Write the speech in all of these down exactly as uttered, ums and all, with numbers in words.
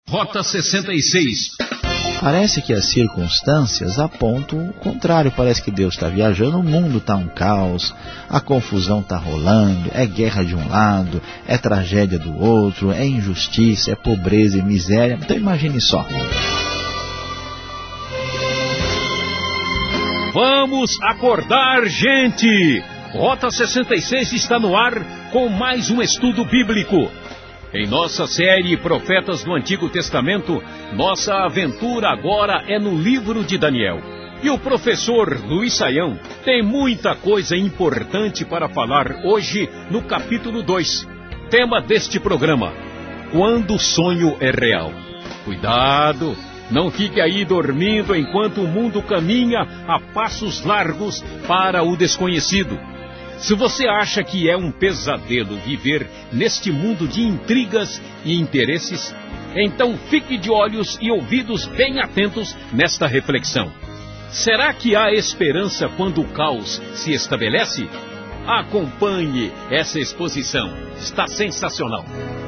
Rota sessenta e seis. Parece que as circunstâncias apontam o contrário. Parece que Deus está viajando, o mundo está um caos, a confusão está rolando, é guerra de um lado, é tragédia do outro, é injustiça, é pobreza e miséria. Então imagine só. Vamos acordar, gente! Rota sessenta e seis está no ar com mais um estudo bíblico. Em nossa série Profetas do Antigo Testamento, nossa aventura agora é no livro de Daniel. E o professor Luiz Saião tem muita coisa importante para falar hoje no capítulo dois. Tema deste programa: quando o sonho é real. Cuidado, não fique aí dormindo enquanto o mundo caminha a passos largos para o desconhecido. Se você acha que é um pesadelo viver neste mundo de intrigas e interesses, então fique de olhos e ouvidos bem atentos nesta reflexão. Será que há esperança quando o caos se estabelece? Acompanhe essa exposição. Está sensacional.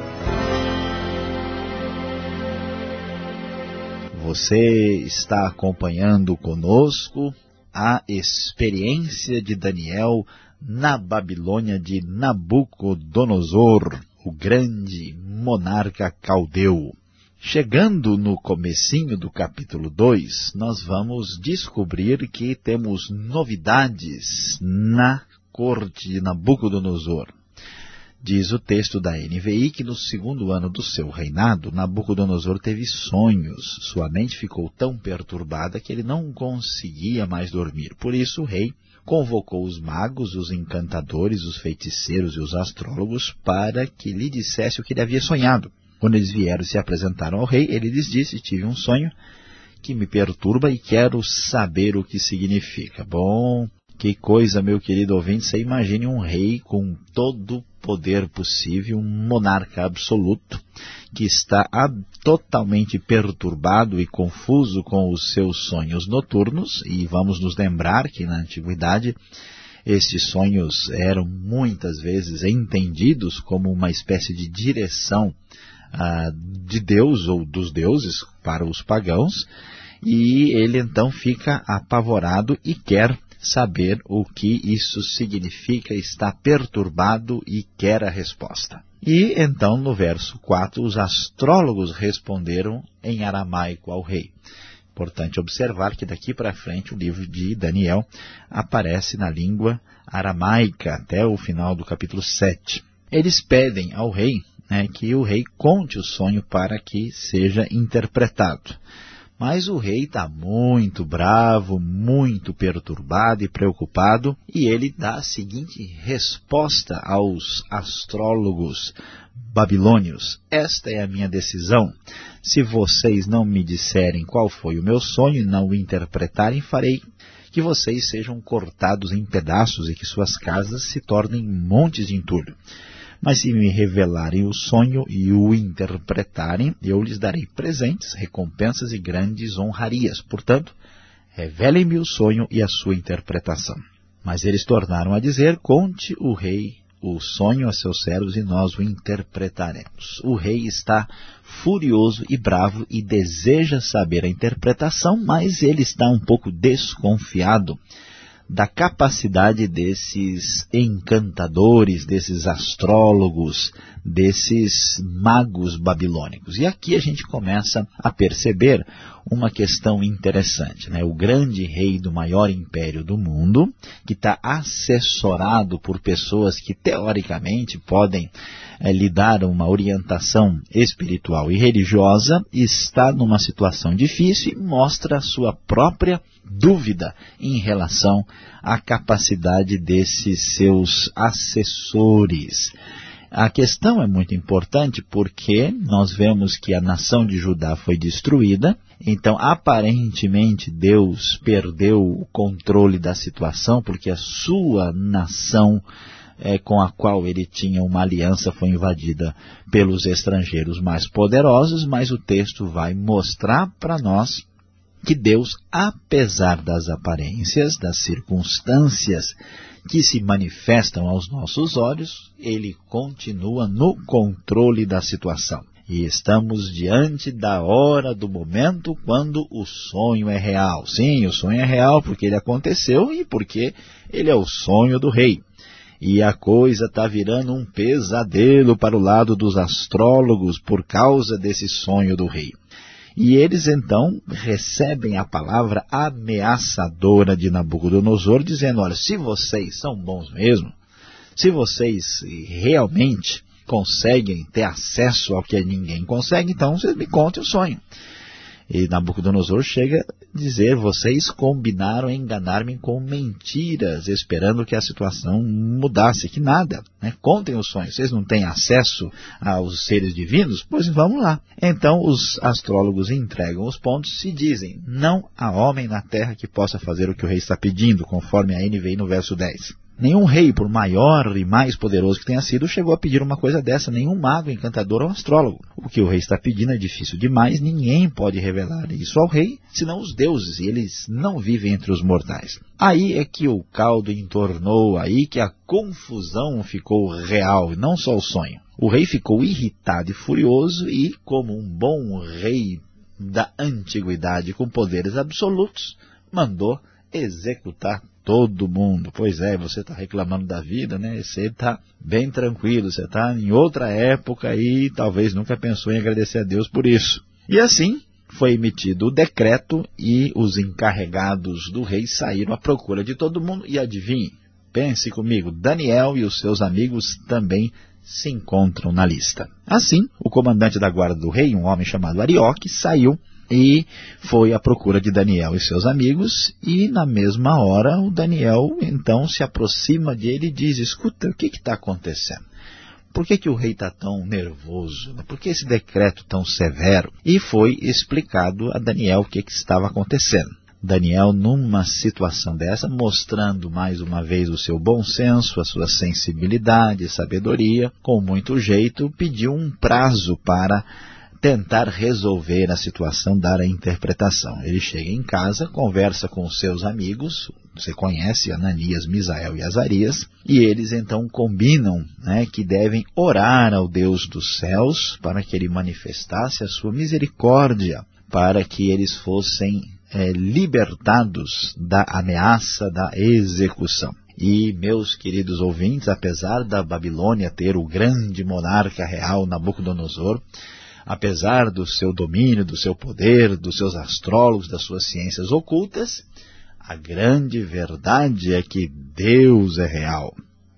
Você está acompanhando conosco a experiência de Daniel na Babilônia de Nabucodonosor, o grande monarca caldeu. Chegando no comecinho do capítulo dois, nós vamos descobrir que temos novidades na corte de Nabucodonosor. Diz o texto da N V I que no segundo ano do seu reinado, Nabucodonosor teve sonhos. Sua mente ficou tão perturbada que ele não conseguia mais dormir. Por isso o rei convocou os magos, os encantadores, os feiticeiros e os astrólogos para que lhe dissesse o que ele havia sonhado. Quando eles vieram e se apresentaram ao rei, ele lhes disse: tive um sonho que me perturba e quero saber o que significa. Bom, que coisa, meu querido ouvinte, você imagine um rei com todo o poder possível, um monarca absoluto, que está totalmente perturbado e confuso com os seus sonhos noturnos. E vamos nos lembrar que na antiguidade estes sonhos eram muitas vezes entendidos como uma espécie de direção ah, de Deus ou dos deuses para os pagãos, e ele então fica apavorado e quer saber o que isso significa, está perturbado e quer a resposta. E então no verso quatro os astrólogos responderam em aramaico ao rei. Importante observar que daqui para frente o livro de Daniel aparece na língua aramaica até o final do capítulo sete. Eles pedem ao rei, né, que o rei conte o sonho para que seja interpretado. Mas o rei está muito bravo, muito perturbado e preocupado, e ele dá a seguinte resposta aos astrólogos babilônios: esta é a minha decisão. Se vocês não me disserem qual foi o meu sonho e não o interpretarem, farei que vocês sejam cortados em pedaços e que suas casas se tornem montes de entulho. Mas se me revelarem o sonho e o interpretarem, eu lhes darei presentes, recompensas e grandes honrarias. Portanto, revelem-me o sonho e a sua interpretação. Mas eles tornaram a dizer: conte o rei o sonho a seus servos e nós o interpretaremos. O rei está furioso e bravo e deseja saber a interpretação, mas ele está um pouco desconfiado da capacidade desses encantadores, desses astrólogos, desses magos babilônicos. E aqui a gente começa a perceber uma questão interessante, né? O grande rei do maior império do mundo, que está assessorado por pessoas que teoricamente podem é, lhe dar uma orientação espiritual e religiosa, está numa situação difícil e mostra a sua própria dúvida em relação à capacidade desses seus assessores. A questão é muito importante porque nós vemos que a nação de Judá foi destruída, então aparentemente Deus perdeu o controle da situação porque a sua nação é, com a qual ele tinha uma aliança foi invadida pelos estrangeiros mais poderosos, mas o texto vai mostrar para nós que Deus, apesar das aparências, das circunstâncias que se manifestam aos nossos olhos, ele continua no controle da situação. E estamos diante da hora, do momento, quando o sonho é real. Sim, o sonho é real porque ele aconteceu e porque ele é o sonho do rei. E a coisa está virando um pesadelo para o lado dos astrólogos por causa desse sonho do rei. E eles então recebem a palavra ameaçadora de Nabucodonosor, dizendo, olha, se vocês são bons mesmo, se vocês realmente conseguem ter acesso ao que ninguém consegue, então vocês me contem o sonho. E Nabucodonosor chega a dizer, vocês combinaram enganar-me com mentiras, esperando que a situação mudasse, que nada, né? Contem o sonho, vocês não têm acesso aos seres divinos? Pois vamos lá. Então os astrólogos entregam os pontos e dizem, não há homem na terra que possa fazer o que o rei está pedindo, conforme a N V I no verso dez. Nenhum rei, por maior e mais poderoso que tenha sido, chegou a pedir uma coisa dessa, nenhum mago, encantador ou astrólogo. O que o rei está pedindo é difícil demais, ninguém pode revelar isso ao rei, senão os deuses, e eles não vivem entre os mortais. Aí é que o caldo entornou, aí que a confusão ficou real, não só o sonho. O rei ficou irritado e furioso e, como um bom rei da antiguidade com poderes absolutos, mandou executar todo mundo. Pois é, você está reclamando da vida, né? Você está bem tranquilo, você está em outra época e talvez nunca pensou em agradecer a Deus por isso. E assim foi emitido o decreto e os encarregados do rei saíram à procura de todo mundo. E adivinhe, pense comigo, Daniel e os seus amigos também se encontram na lista. Assim, o comandante da guarda do rei, um homem chamado Arioque, saiu e foi à procura de Daniel e seus amigos, e na mesma hora o Daniel então se aproxima dele e diz, escuta, o que está acontecendo? Por que, que o rei está tão nervoso? Por que esse decreto tão severo? E foi explicado a Daniel o que, que estava acontecendo. Daniel, numa situação dessa, mostrando mais uma vez o seu bom senso, a sua sensibilidade e sabedoria, com muito jeito, pediu um prazo para tentar resolver a situação, dar a interpretação. Ele chega em casa, conversa com os seus amigos, você conhece Ananias, Misael e Azarias, e eles então combinam, né, que devem orar ao Deus dos céus para que ele manifestasse a sua misericórdia, para que eles fossem é, libertados da ameaça da execução. E, meus queridos ouvintes, apesar da Babilônia ter o grande monarca real Nabucodonosor, apesar do seu domínio, do seu poder, dos seus astrólogos, das suas ciências ocultas, a grande verdade é que Deus é real.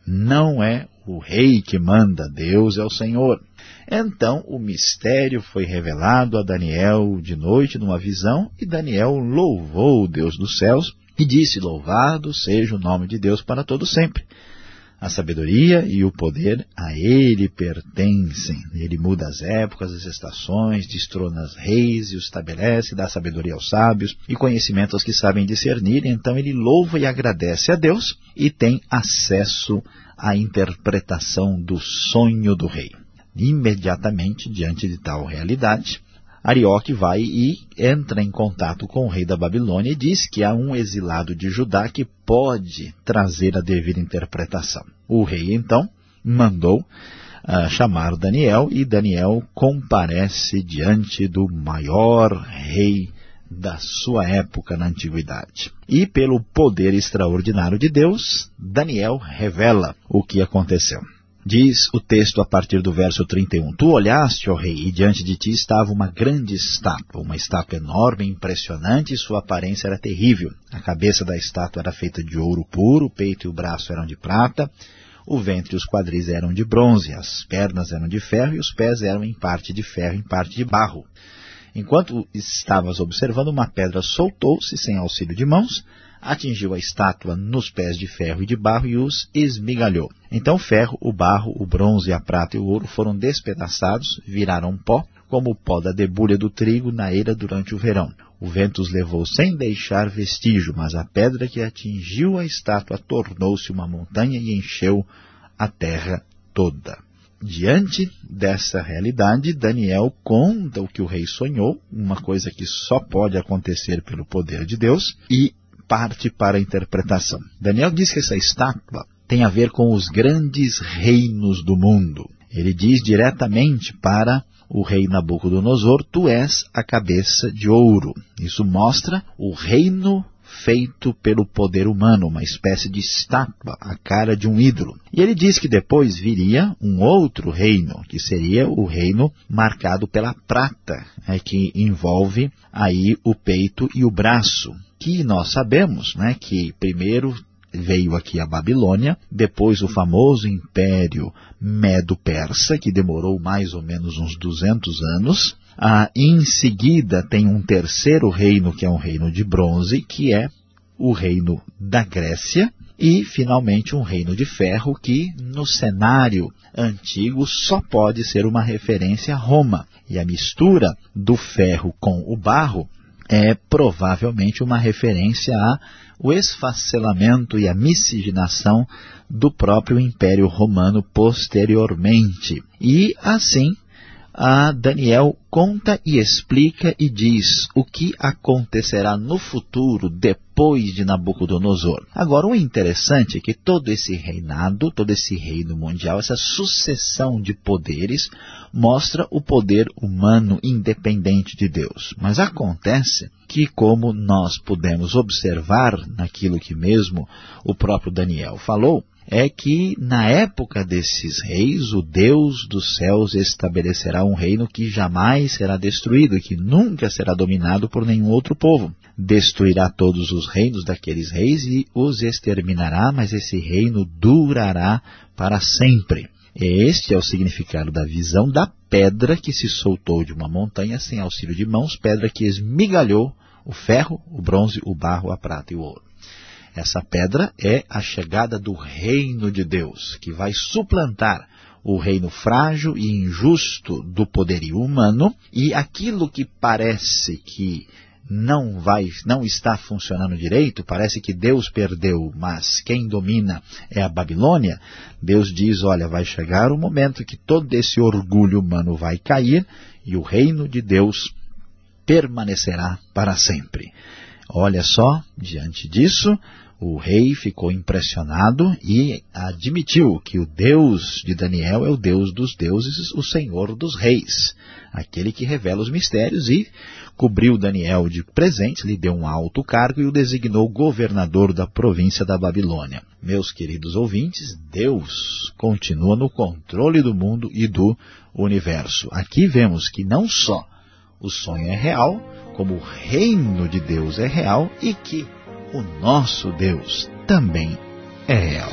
Não é o rei que manda, Deus é o Senhor. Então o mistério foi revelado a Daniel de noite numa visão, e Daniel louvou o Deus dos céus e disse, louvado seja o nome de Deus para todo sempre. A sabedoria e o poder a ele pertencem. Ele muda as épocas, as estações, destrona os reis e os estabelece, dá sabedoria aos sábios e conhecimento aos que sabem discernir. Então ele louva e agradece a Deus e tem acesso à interpretação do sonho do rei. Imediatamente, diante de tal realidade, Arioque vai e entra em contato com o rei da Babilônia e diz que há um exilado de Judá que pode trazer a devida interpretação. O rei, então, mandou uh, chamar Daniel, e Daniel comparece diante do maior rei da sua época na antiguidade. E pelo poder extraordinário de Deus, Daniel revela o que aconteceu. Diz o texto a partir do verso trinta e um, tu olhaste, ó rei, e diante de ti estava uma grande estátua, uma estátua enorme, impressionante, e sua aparência era terrível. A cabeça da estátua era feita de ouro puro, o peito e o braço eram de prata, o ventre e os quadris eram de bronze, as pernas eram de ferro e os pés eram em parte de ferro, em parte de barro. Enquanto estavas observando, uma pedra soltou-se sem auxílio de mãos, atingiu a estátua nos pés de ferro e de barro e os esmigalhou. Então o ferro, o barro, o bronze, a prata e o ouro foram despedaçados, viraram pó, como o pó da debulha do trigo na eira durante o verão. O vento os levou sem deixar vestígio, mas a pedra que atingiu a estátua tornou-se uma montanha e encheu a terra toda. Diante dessa realidade, Daniel conta o que o rei sonhou, uma coisa que só pode acontecer pelo poder de Deus, e parte para a interpretação. Daniel diz que essa estátua tem a ver com os grandes reinos do mundo. Ele diz diretamente para o rei Nabucodonosor, tu és a cabeça de ouro. Isso mostra o reino feito pelo poder humano, uma espécie de estátua, a cara de um ídolo. E ele diz que depois viria um outro reino, que seria o reino marcado pela prata, né, que envolve aí o peito e o braço, que nós sabemos, né, que primeiro veio aqui a Babilônia, depois o famoso Império Medo-Persa, que demorou mais ou menos uns duzentos anos. Ah, em seguida tem um terceiro reino, que é um reino de bronze, que é o reino da Grécia. E, finalmente, um reino de ferro, que no cenário antigo só pode ser uma referência a Roma. E a mistura do ferro com o barro é provavelmente uma referência ao esfacelamento e à miscigenação do próprio Império Romano posteriormente. E assim, a Daniel conta e explica e diz o que acontecerá no futuro depois de Nabucodonosor. Agora, o interessante é que todo esse reinado, todo esse reino mundial, essa sucessão de poderes, mostra o poder humano independente de Deus. Mas acontece que, como nós pudemos observar naquilo que mesmo o próprio Daniel falou, é que na época desses reis, o Deus dos céus estabelecerá um reino que jamais será destruído, que nunca será dominado por nenhum outro povo. Destruirá todos os reinos daqueles reis e os exterminará, mas esse reino durará para sempre. Este é o significado da visão da pedra que se soltou de uma montanha sem auxílio de mãos, pedra que esmigalhou o ferro, o bronze, o barro, a prata e o ouro. Essa pedra é a chegada do reino de Deus, que vai suplantar o reino frágil e injusto do poderio humano, e aquilo que parece que não vai, não está funcionando direito, parece que Deus perdeu, mas quem domina é a Babilônia. Deus diz, olha, vai chegar o momento que todo esse orgulho humano vai cair e o reino de Deus permanecerá para sempre. Olha só, diante disso, o rei ficou impressionado e admitiu que o Deus de Daniel é o Deus dos deuses, o Senhor dos reis, aquele que revela os mistérios, e cobriu Daniel de presentes, lhe deu um alto cargo e o designou governador da província da Babilônia. Meus queridos ouvintes, Deus continua no controle do mundo e do universo. Aqui vemos que não só o sonho é real, como o reino de Deus é real e que o nosso Deus também é real.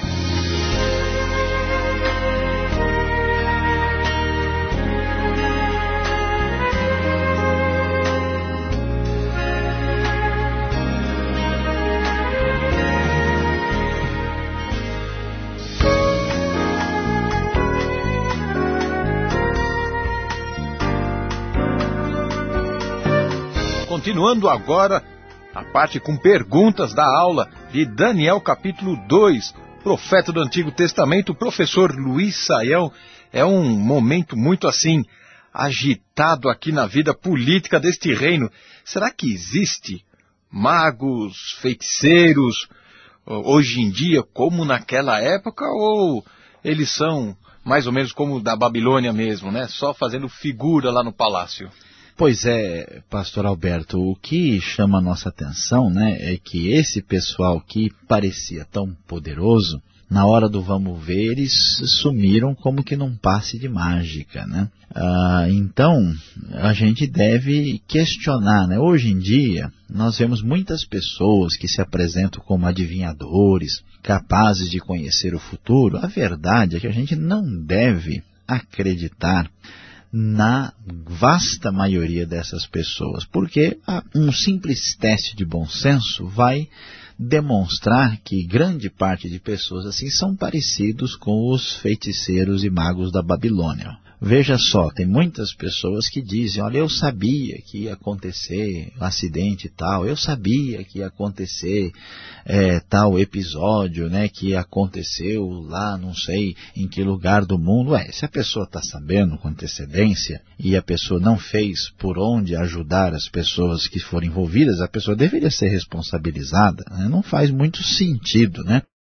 Continuando agora a parte com perguntas da aula de Daniel capítulo dois, profeta do Antigo Testamento, professor Luiz Saião. É um momento muito assim, agitado aqui na vida política deste reino. Será que existe magos, feiticeiros, hoje em dia, como naquela época, ou eles são mais ou menos como da Babilônia mesmo, né? Só fazendo figura lá no palácio? Pois é, pastor Alberto, o que chama a nossa atenção, né, é que esse pessoal que parecia tão poderoso, na hora do vamos ver, eles sumiram como que num passe de mágica, né? Ah, então, a gente deve questionar, né? Hoje em dia, nós vemos muitas pessoas que se apresentam como adivinhadores, capazes de conhecer o futuro. A verdade é que a gente não deve acreditar na vasta maioria dessas pessoas, porque um simples teste de bom senso vai demonstrar que grande parte de pessoas assim são parecidos com os feiticeiros e magos da Babilônia. Veja só, tem muitas pessoas que dizem, olha, eu sabia que ia acontecer um acidente tal, eu sabia que ia acontecer é, tal episódio, né, que aconteceu lá, não sei em que lugar do mundo. Ué, se a pessoa está sabendo com antecedência e a pessoa não fez por onde ajudar as pessoas que foram envolvidas, a pessoa deveria ser responsabilizada, né? Não faz muito sentido, né?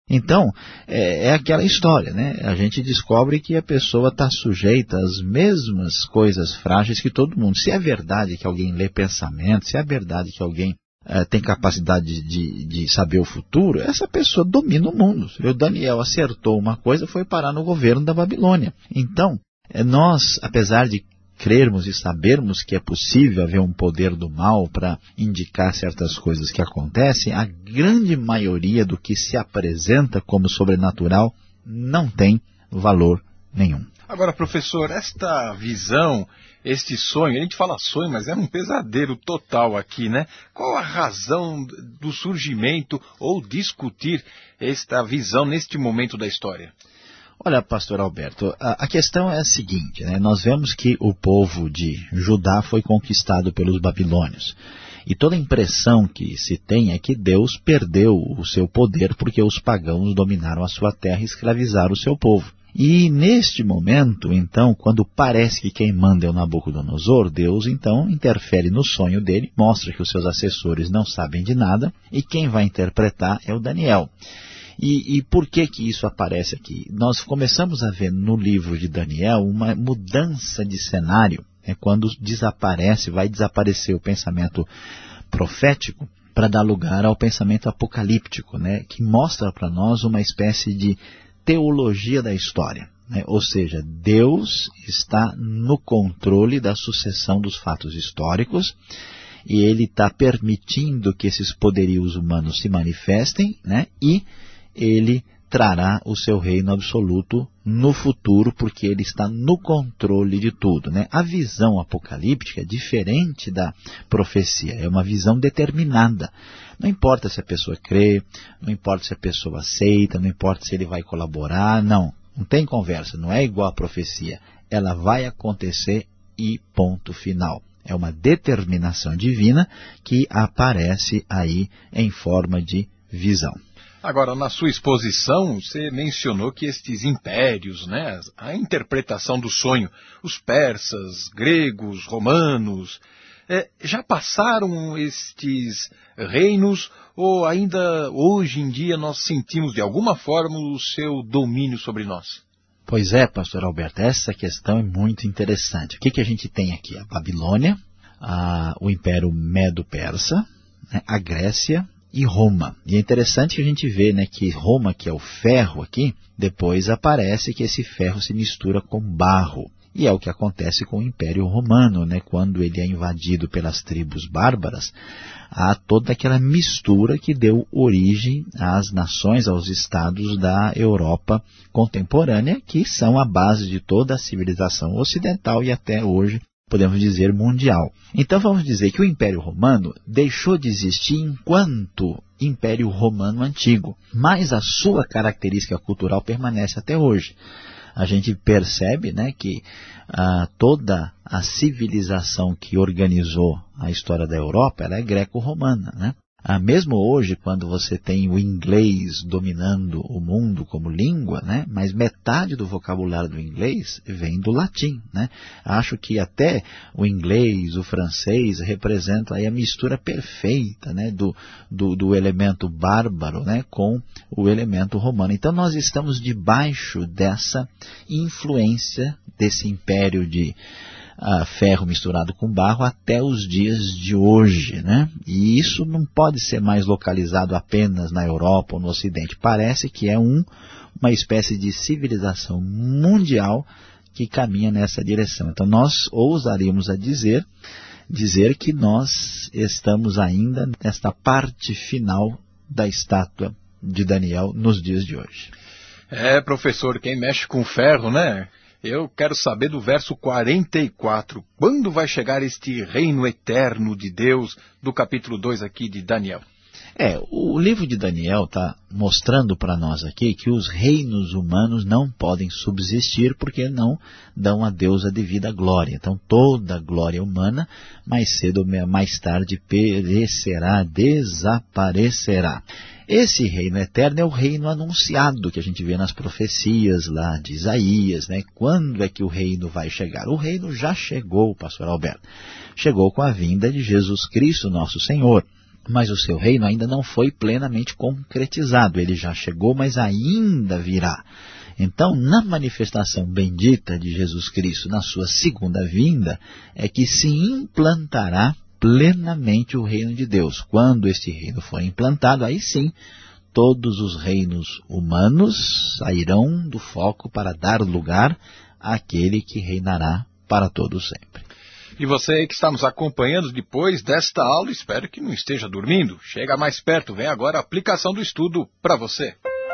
Então, é, é aquela história, né? A gente descobre que a pessoa está sujeita às mesmas coisas frágeis que todo mundo. Se é verdade que alguém lê pensamento, se é verdade que alguém é, tem capacidade de, de saber o futuro, essa pessoa domina o mundo. O Daniel acertou uma coisa, foi parar no governo da Babilônia. Então, é, nós, apesar de crermos e sabermos que é possível haver um poder do mal para indicar certas coisas que acontecem, a grande maioria do que se apresenta como sobrenatural não tem valor nenhum. Agora, professor, esta visão, este sonho, a gente fala sonho, mas é um pesadelo total aqui, né? Qual a razão do surgimento ou discutir esta visão neste momento da história? Olha, pastor Alberto, a, a questão é a seguinte, né? Nós vemos que o povo de Judá foi conquistado pelos babilônios. E toda a impressão que se tem é que Deus perdeu o seu poder porque os pagãos dominaram a sua terra e escravizaram o seu povo. E neste momento, então, quando parece que quem manda é o Nabucodonosor, Deus então interfere no sonho dele, mostra que os seus assessores não sabem de nada e quem vai interpretar é o Daniel. E, e por que que isso aparece aqui? Nós começamos a ver no livro de Daniel uma mudança de cenário, é quando desaparece, vai desaparecer o pensamento profético para dar lugar ao pensamento apocalíptico, né, que mostra para nós uma espécie de teologia da história, né? Ou seja, Deus está no controle da sucessão dos fatos históricos e Ele está permitindo que esses poderios humanos se manifestem, né, e Ele trará o seu reino absoluto no futuro, porque Ele está no controle de tudo, né? A visão apocalíptica é diferente da profecia, é uma visão determinada. Não importa se a pessoa crê, não importa se a pessoa aceita, não importa se ele vai colaborar, não. Não tem conversa, não é igual à profecia. Ela vai acontecer e ponto final. É uma determinação divina que aparece aí em forma de visão. Agora, na sua exposição, você mencionou que estes impérios, né, a interpretação do sonho, os persas, gregos, romanos, é, já passaram estes reinos ou ainda hoje em dia nós sentimos de alguma forma o seu domínio sobre nós? Pois é, pastor Alberto, essa questão é muito interessante. O que, que a gente tem aqui? A Babilônia, a, o Império Medo-Persa, né, a Grécia e Roma. E é interessante que a gente vê, né, que Roma, que é o ferro aqui, depois aparece que esse ferro se mistura com barro. E é o que acontece com o Império Romano, né, quando ele é invadido pelas tribos bárbaras, há toda aquela mistura que deu origem às nações, aos estados da Europa contemporânea, que são a base de toda a civilização ocidental e até hoje podemos dizer mundial. Então vamos dizer que o Império Romano deixou de existir enquanto Império Romano Antigo, mas a sua característica cultural permanece até hoje. A gente percebe, né, que ah, toda a civilização que organizou a história da Europa ela é greco-romana, né? Ah, mesmo hoje, quando você tem o inglês dominando o mundo como língua, né, mas metade do vocabulário do inglês vem do latim, né? Acho que até o inglês, o francês representam aí a mistura perfeita, né, do, do, do elemento bárbaro, né, com o elemento romano. Então nós estamos debaixo dessa influência desse império de Uh, ferro misturado com barro até os dias de hoje, né? E isso não pode ser mais localizado apenas na Europa ou no Ocidente. Parece que é um, uma espécie de civilização mundial que caminha nessa direção. Então nós ousaríamos a dizer, dizer que nós estamos ainda nesta parte final da estátua de Daniel nos dias de hoje. É, professor, quem mexe com ferro, né? Eu quero saber do verso quarenta e quatro. Quando vai chegar este reino eterno de Deus, do capítulo dois aqui de Daniel? É, o livro de Daniel está mostrando para nós aqui que os reinos humanos não podem subsistir porque não dão a Deus a devida glória. Então toda a glória humana, mais cedo ou mais tarde, perecerá, desaparecerá. Esse reino eterno é o reino anunciado que a gente vê nas profecias lá de Isaías, né? Quando é que o reino vai chegar? O reino já chegou, pastor Alberto. Chegou com a vinda de Jesus Cristo, nosso Senhor. mas o seu reino ainda não foi plenamente concretizado. Ele já chegou, mas ainda virá. Então, na manifestação bendita de Jesus Cristo, na sua segunda vinda, é que se implantará plenamente o reino de Deus. Quando este reino for implantado, aí sim, todos os reinos humanos sairão do foco para dar lugar àquele que reinará para todo sempre. E você que está nos acompanhando depois desta aula, espero que não esteja dormindo. Chega mais perto, vem agora a aplicação do estudo para você.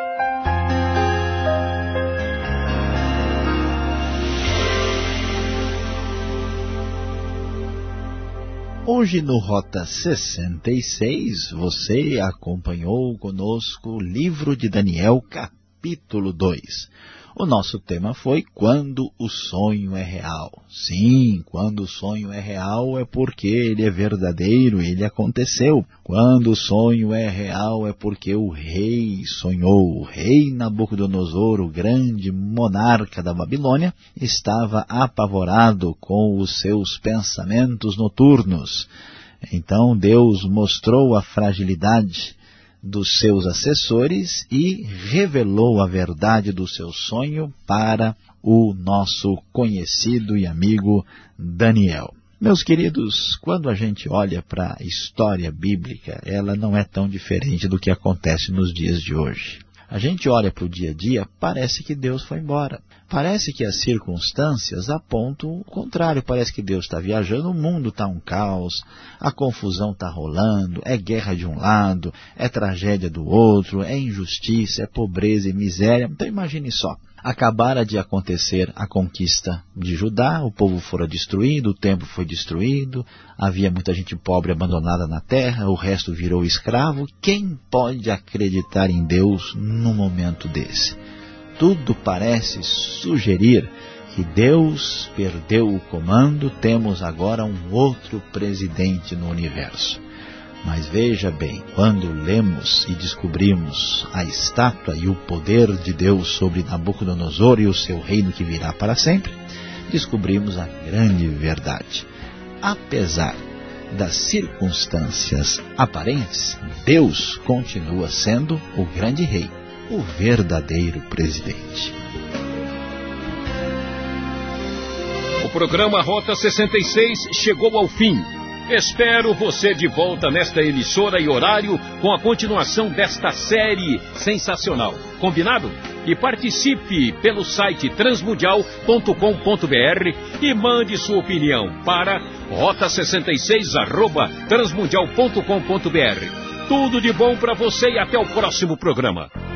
Hoje no Rota sessenta e seis, você acompanhou conosco o livro de Daniel, capítulo dois. O nosso tema foi Quando o Sonho é Real. Sim, quando o sonho é real é porque ele é verdadeiro, ele aconteceu. Quando o sonho é real é porque o rei sonhou. O rei Nabucodonosor, o grande monarca da Babilônia, estava apavorado com os seus pensamentos noturnos. Então Deus mostrou a fragilidade dos seus assessores e revelou a verdade do seu sonho para o nosso conhecido e amigo Daniel. Meus queridos, quando a gente olha para a história bíblica, ela não é tão diferente do que acontece nos dias de hoje. A gente olha para o dia a dia, parece que Deus foi embora. Parece que as circunstâncias apontam o contrário. Parece que Deus está viajando, o mundo está um caos, a confusão está rolando, é guerra de um lado, é tragédia do outro, é injustiça, é pobreza e miséria. Então imagine só. Acabara de acontecer a conquista de Judá, o povo fora destruído, o templo foi destruído, havia muita gente pobre abandonada na terra, o resto virou escravo. Quem pode acreditar em Deus num momento desse? Tudo parece sugerir que Deus perdeu o comando, temos agora um outro presidente no universo. Mas veja bem, quando lemos e descobrimos a estátua e o poder de Deus sobre Nabucodonosor e o seu reino que virá para sempre, descobrimos a grande verdade. Apesar das circunstâncias aparentes, Deus continua sendo o grande rei, o verdadeiro presidente. O programa Rota sessenta e seis chegou ao fim. Espero você de volta nesta emissora e horário com a continuação desta série sensacional. Combinado? E participe pelo site transmundial ponto com ponto br e mande sua opinião para rota sessenta e seis arroba transmundial ponto com ponto br. Tudo de bom para você e até o próximo programa.